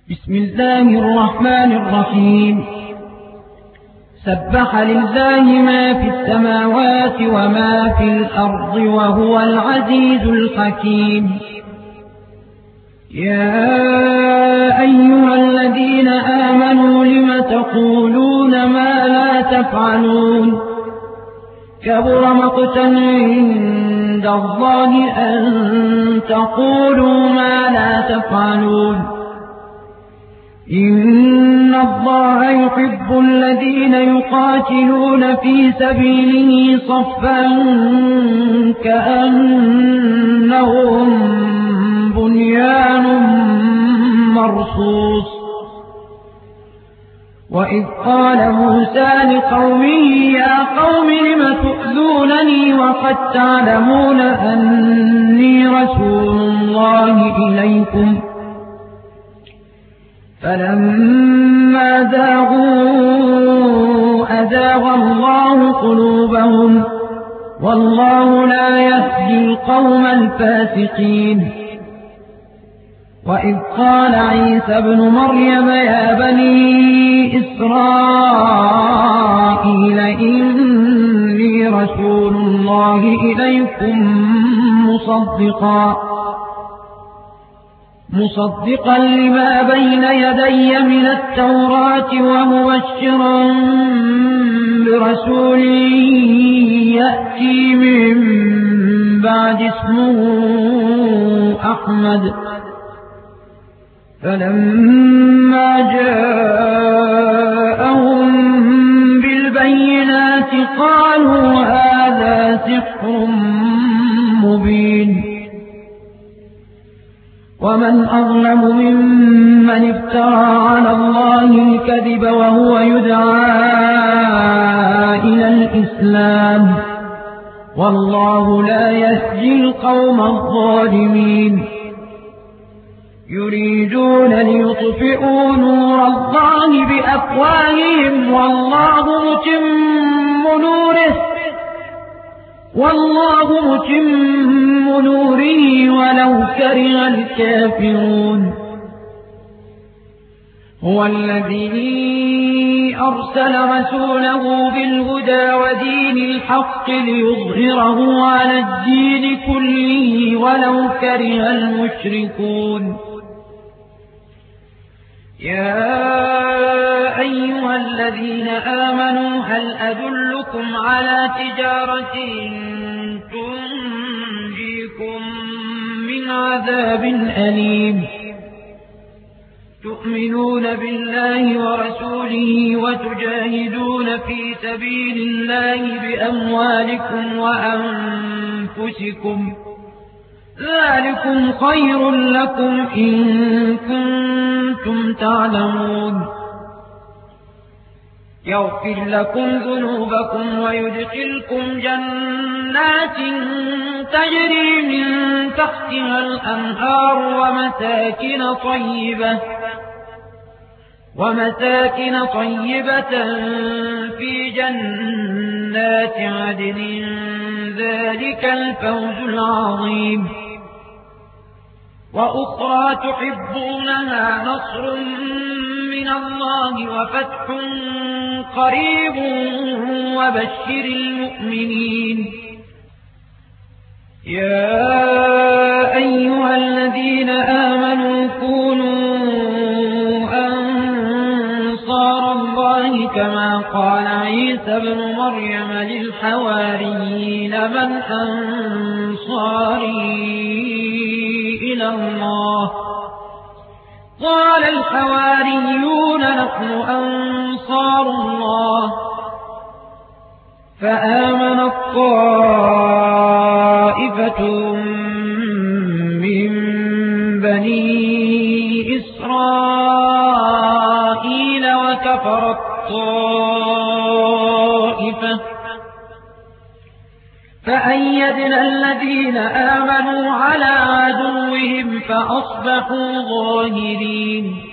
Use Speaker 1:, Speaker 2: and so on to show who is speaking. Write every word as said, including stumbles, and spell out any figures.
Speaker 1: بسم الله الرحمن الرحيم. سبح لله ما في السماوات وما في الأرض وهو العزيز الحكيم. يا أيها الذين آمنوا لم تقولون ما لا تفعلون كبر مقتا عند الله أن تقولوا ما لا تفعلون. إن الله يحب الذين يقاتلون في سبيله صفا كأنهم بنيان مرصوص. وإذ قال موسى لقومه يا قوم لم تؤذونني وقد تعلمون أني رسول الله إليكم فلما زاغوا أزاغ الله قلوبهم والله لا يهدي القوم الفاسقين. وإذ قال عيسى ابن مريم يا بني إسرائيل إني رسول الله إليكم مصدقا مصدقا لما بين يدي من التوراة ومبشرا برسول يأتي من بعد اسمه أحمد. فلما جاءهم بالبينات قالوا هذا سحر مبين. ومن أظلم ممن افترى على الله الكذب وهو يدعى إلى الإسلام والله لا يهدي القوم الظالمين. يريدون ليطفئوا نور الله بأفواههم والله متم نوره والله متم نوره ولو كره الكافرون. هو الذي أرسل رسوله بالهدى ودين الحق ليظهره على الدين كله ولو كره المشركون. يا أيها الذين آمنوا هل أدلكم على تجارة تنجيكم من عذاب أليم تؤمنون بالله ورسوله وتجاهدون في سبيل الله بأموالكم وأنفسكم ذلكم خير لكم إن كنتم تعلمون. يغفر لكم ذنوبكم ويدخلكم جنات تجري من تحتها الأنهار ومساكن طيبة ومساكن طيبة في جنات عدن ذلك الفوز العظيم. وأخرى تحبونها نصر من الله وفتح قريب وبشر المؤمنين. يا أيها الذين آمنوا كونوا أنصار الله كما قال عيسى ابن مريم للحواريين من أنصاري إلى الله قال الحواريون نحن أنصار الله. فآمنت طائفة من بني إسرائيل وكفرت طائفة فأيدنا الذين آمنوا على عدوهم فأصبحوا ظاهرين.